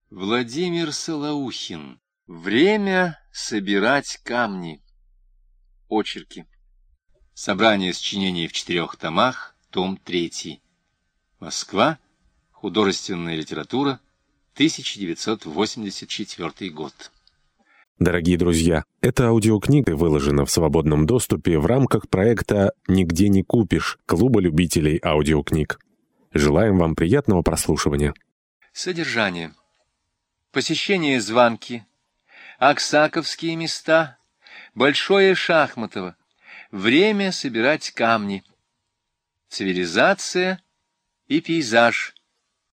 Владимир Солоухин. Время собирать камни. Очерки. Собрание сочинений в 4 томах, том 3. Москва. Художественная литература. 1984 год. Дорогие друзья, эта аудиокнига выложена в свободном доступе в рамках проекта «Нигде не купишь» Клуба любителей аудиокниг. Желаем вам приятного прослушивания. Содержание. Посещение Званки, Аксаковские места, Большое Шахматово, время собирать камни, цивилизация и пейзаж,